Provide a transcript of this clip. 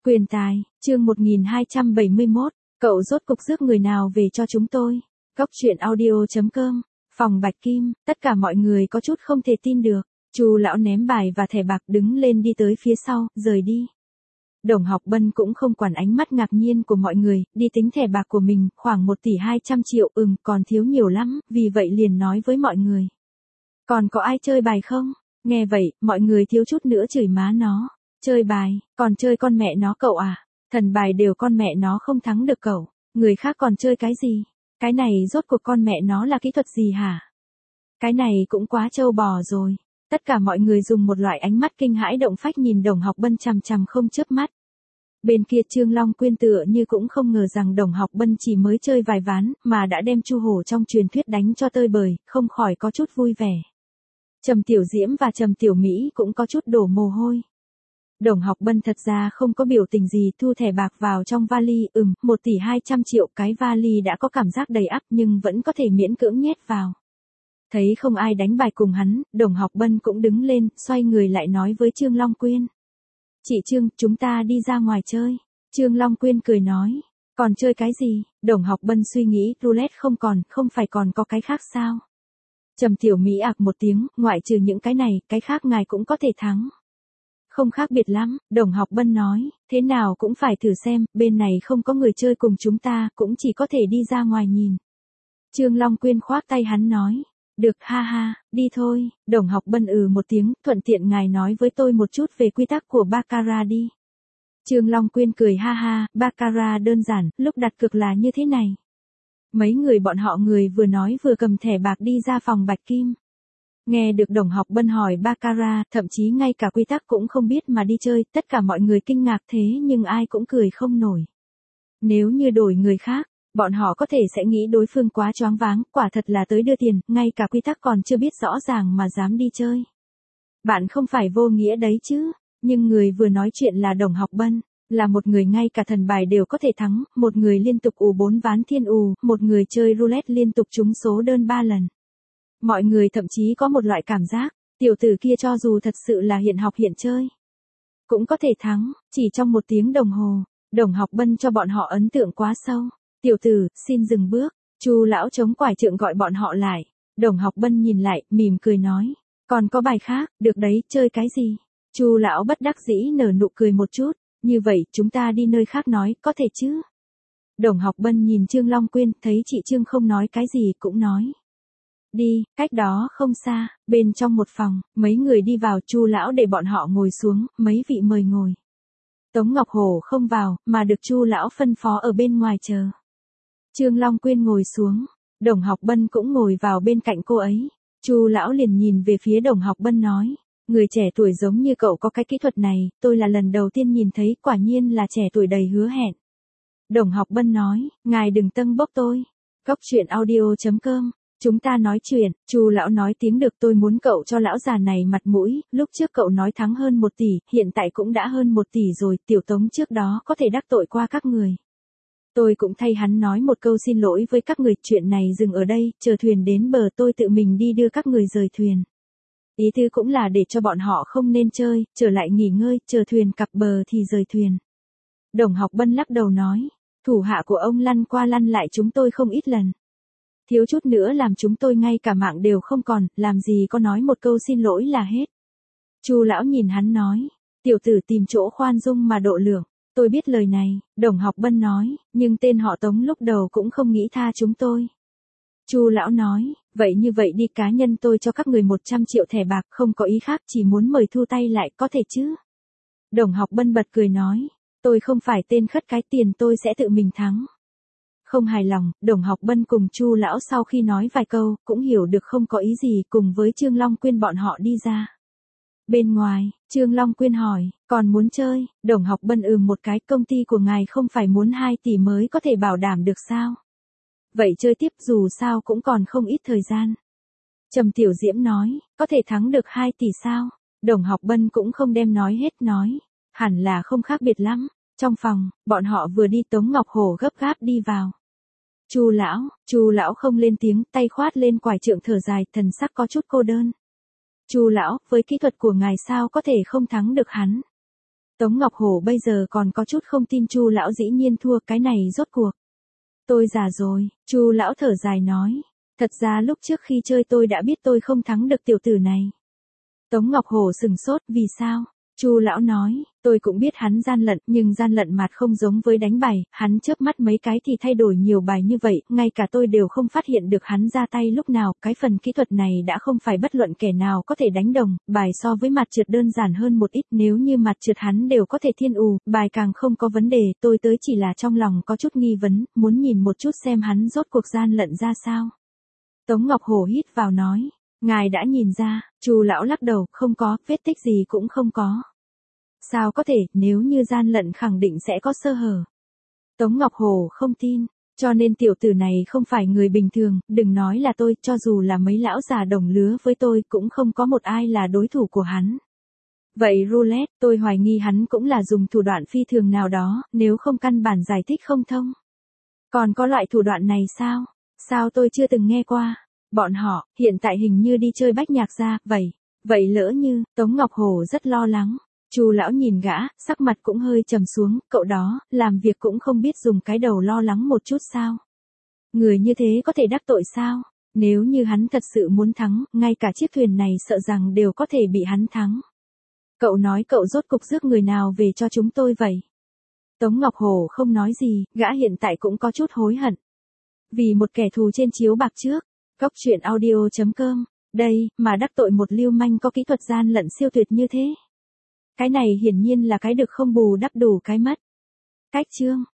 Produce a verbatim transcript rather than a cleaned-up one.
Quyền tài, chương một nghìn hai trăm bảy mươi mốt, cậu rốt cục rước người nào về cho chúng tôi? Góc truyện audio chấm com, phòng Bạch Kim, tất cả mọi người có chút không thể tin được. Chu lão ném bài và thẻ bạc đứng lên đi tới phía sau, rời đi. Đồng Học Bân cũng không quản ánh mắt ngạc nhiên của mọi người, đi tính thẻ bạc của mình, khoảng một tỷ hai trăm triệu, ừm, còn thiếu nhiều lắm, vì vậy liền nói với mọi người. Còn có ai chơi bài không? Nghe vậy, mọi người thiếu chút nữa chửi má nó. Chơi bài, còn chơi con mẹ nó cậu à? Thần bài đều con mẹ nó không thắng được cậu. Người khác còn chơi cái gì? Cái này rốt cuộc con mẹ nó là kỹ thuật gì hả? Cái này cũng quá trâu bò rồi. Tất cả mọi người dùng một loại ánh mắt kinh hãi động phách nhìn Đồng Học Bân chằm chằm không chớp mắt. Bên kia Trương Long Quyên tựa như cũng không ngờ rằng Đồng Học Bân chỉ mới chơi vài ván mà đã đem Chu Hổ trong truyền thuyết đánh cho tơi bời, không khỏi có chút vui vẻ. Trầm Tiểu Diễm và Trầm Tiểu Mỹ cũng có chút đổ mồ hôi. Đồng Học Bân thật ra không có biểu tình gì, thu thẻ bạc vào trong vali, ừm, một tỷ hai trăm triệu, cái vali đã có cảm giác đầy ắp nhưng vẫn có thể miễn cưỡng nhét vào. Thấy không ai đánh bài cùng hắn, Đồng Học Bân cũng đứng lên, xoay người lại nói với Trương Long Quyên. Chị Trương, chúng ta đi ra ngoài chơi. Trương Long Quyên cười nói, còn chơi cái gì? Đồng Học Bân suy nghĩ, roulette không còn, không phải còn có cái khác sao? Trầm Tiểu Mỹ ạc một tiếng, ngoại trừ những cái này, cái khác ngài cũng có thể thắng. Không khác biệt lắm, Đồng Học Bân nói, thế nào cũng phải thử xem, bên này không có người chơi cùng chúng ta, cũng chỉ có thể đi ra ngoài nhìn. Trương Long Quyên khoác tay hắn nói, được ha ha, đi thôi. Đồng Học Bân ừ một tiếng, thuận tiện ngài nói với tôi một chút về quy tắc của baccarat đi. Trương Long Quyên cười ha ha, baccarat đơn giản, lúc đặt cược là như thế này. Mấy người bọn họ người vừa nói vừa cầm thẻ bạc đi ra phòng Bạch Kim. Nghe được Đồng Học Bân hỏi baccarat, thậm chí ngay cả quy tắc cũng không biết mà đi chơi, tất cả mọi người kinh ngạc thế nhưng ai cũng cười không nổi. Nếu như đổi người khác, bọn họ có thể sẽ nghĩ đối phương quá choáng váng, quả thật là tới đưa tiền, ngay cả quy tắc còn chưa biết rõ ràng mà dám đi chơi. Bạn không phải vô nghĩa đấy chứ, nhưng người vừa nói chuyện là Đồng Học Bân, là một người ngay cả thần bài đều có thể thắng, một người liên tục ù bốn ván thiên ù, một người chơi roulette liên tục trúng số đơn ba lần. Mọi người thậm chí có một loại cảm giác, tiểu tử kia cho dù thật sự là hiện học hiện chơi, cũng có thể thắng, chỉ trong một tiếng đồng hồ. Đồng Học Bân cho bọn họ ấn tượng quá sâu. Tiểu tử, xin dừng bước. Chu lão chống quải trượng gọi bọn họ lại. Đồng Học Bân nhìn lại, mỉm cười nói, còn có bài khác, được đấy, chơi cái gì? Chu lão bất đắc dĩ nở nụ cười một chút, như vậy, chúng ta đi nơi khác nói, có thể chứ? Đồng Học Bân nhìn Trương Long Quyên, thấy chị Trương không nói cái gì, cũng nói. Đi, cách đó không xa, bên trong một phòng, mấy người đi vào, Chu lão để bọn họ ngồi xuống, mấy vị mời ngồi. Tống Ngọc Hổ không vào, mà được Chu lão phân phó ở bên ngoài chờ. Trương Long Quyên ngồi xuống, Đồng Học Bân cũng ngồi vào bên cạnh cô ấy. Chu lão liền nhìn về phía Đồng Học Bân nói, người trẻ tuổi giống như cậu có cái kỹ thuật này, tôi là lần đầu tiên nhìn thấy, quả nhiên là trẻ tuổi đầy hứa hẹn. Đồng Học Bân nói, ngài đừng tâng bốc tôi. Góc truyện audio chấm com, chúng ta nói chuyện. Chu lão nói tiếng được, tôi muốn cậu cho lão già này mặt mũi, lúc trước cậu nói thắng hơn một tỷ, hiện tại cũng đã hơn một tỷ rồi, tiểu Tống trước đó có thể đắc tội qua các người. Tôi cũng thay hắn nói một câu xin lỗi với các người, chuyện này dừng ở đây, chờ thuyền đến bờ tôi tự mình đi đưa các người rời thuyền. Ý tứ cũng là để cho bọn họ không nên chơi, trở lại nghỉ ngơi, chờ thuyền cập bờ thì rời thuyền. Đồng Học Bân lắc đầu nói, thủ hạ của ông lăn qua lăn lại chúng tôi không ít lần. Thiếu chút nữa làm chúng tôi ngay cả mạng đều không còn, làm gì có nói một câu xin lỗi là hết. Chu lão nhìn hắn nói, tiểu tử tìm chỗ khoan dung mà độ lượng. Tôi biết lời này, Đồng Học Bân nói, nhưng tên họ Tống lúc đầu cũng không nghĩ tha chúng tôi. Chu lão nói, vậy như vậy đi, cá nhân tôi cho các người một trăm triệu thẻ bạc, không có ý khác, chỉ muốn mời thu tay lại, có thể chứ? Đồng Học Bân bật cười nói, tôi không phải tên khất cái, tiền tôi sẽ tự mình thắng. Không hài lòng, Đồng Học Bân cùng Chu lão sau khi nói vài câu, cũng hiểu được không có ý gì, cùng với Trương Long Quyên bọn họ đi ra. Bên ngoài, Trương Long Quyên hỏi, còn muốn chơi? Đồng Học Bân ừm một cái, công ty của ngài không phải muốn hai tỷ mới có thể bảo đảm được sao? Vậy chơi tiếp, dù sao cũng còn không ít thời gian. Trầm Tiểu Diễm nói, có thể thắng được hai tỷ sao? Đồng Học Bân cũng không đem nói hết, nói, hẳn là không khác biệt lắm. Trong phòng, bọn họ vừa đi, Tống Ngọc Hổ gấp gáp đi vào. Chu lão, Chu lão không lên tiếng, tay khoát lên quải trượng thở dài, thần sắc có chút cô đơn. Chu lão, với kỹ thuật của ngài sao có thể không thắng được hắn? Tống Ngọc Hổ bây giờ còn có chút không tin Chu lão dĩ nhiên thua, cái này rốt cuộc. Tôi già rồi, Chu lão thở dài nói. Thật ra lúc trước khi chơi tôi đã biết tôi không thắng được tiểu tử này. Tống Ngọc Hổ sừng sốt, vì sao? Chu lão nói, tôi cũng biết hắn gian lận, nhưng gian lận mặt không giống với đánh bài, hắn chớp mắt mấy cái thì thay đổi nhiều bài như vậy, ngay cả tôi đều không phát hiện được hắn ra tay lúc nào, cái phần kỹ thuật này đã không phải bất luận kẻ nào có thể đánh đồng, bài so với mặt trượt đơn giản hơn một ít, nếu như mặt trượt hắn đều có thể thiên ù, bài càng không có vấn đề, tôi tới chỉ là trong lòng có chút nghi vấn, muốn nhìn một chút xem hắn rốt cuộc gian lận ra sao. Tống Ngọc Hổ hít vào nói. Ngài đã nhìn ra, Chu lão lắc đầu, không có, vết tích gì cũng không có. Sao có thể, nếu như gian lận khẳng định sẽ có sơ hở. Tống Ngọc Hổ không tin, cho nên tiểu tử này không phải người bình thường, đừng nói là tôi, cho dù là mấy lão già đồng lứa với tôi cũng không có một ai là đối thủ của hắn. Vậy roulette, tôi hoài nghi hắn cũng là dùng thủ đoạn phi thường nào đó, nếu không căn bản giải thích không thông. Còn có loại thủ đoạn này sao? Sao tôi chưa từng nghe qua? Bọn họ, hiện tại hình như đi chơi bách nhạc ra, vậy, vậy lỡ như, Tống Ngọc Hổ rất lo lắng. Chu lão nhìn gã, sắc mặt cũng hơi trầm xuống, cậu đó, làm việc cũng không biết dùng cái đầu lo lắng một chút sao. Người như thế có thể đắc tội sao? Nếu như hắn thật sự muốn thắng, ngay cả chiếc thuyền này sợ rằng đều có thể bị hắn thắng. Cậu nói cậu rốt cục rước người nào về cho chúng tôi vậy? Tống Ngọc Hổ không nói gì, gã hiện tại cũng có chút hối hận. Vì một kẻ thù trên chiếu bạc trước. Góc truyện audio chấm com, đây, mà đắc tội một lưu manh có kỹ thuật gian lận siêu tuyệt như thế. Cái này hiển nhiên là cái được không bù đắp đủ cái mất. Cách chương.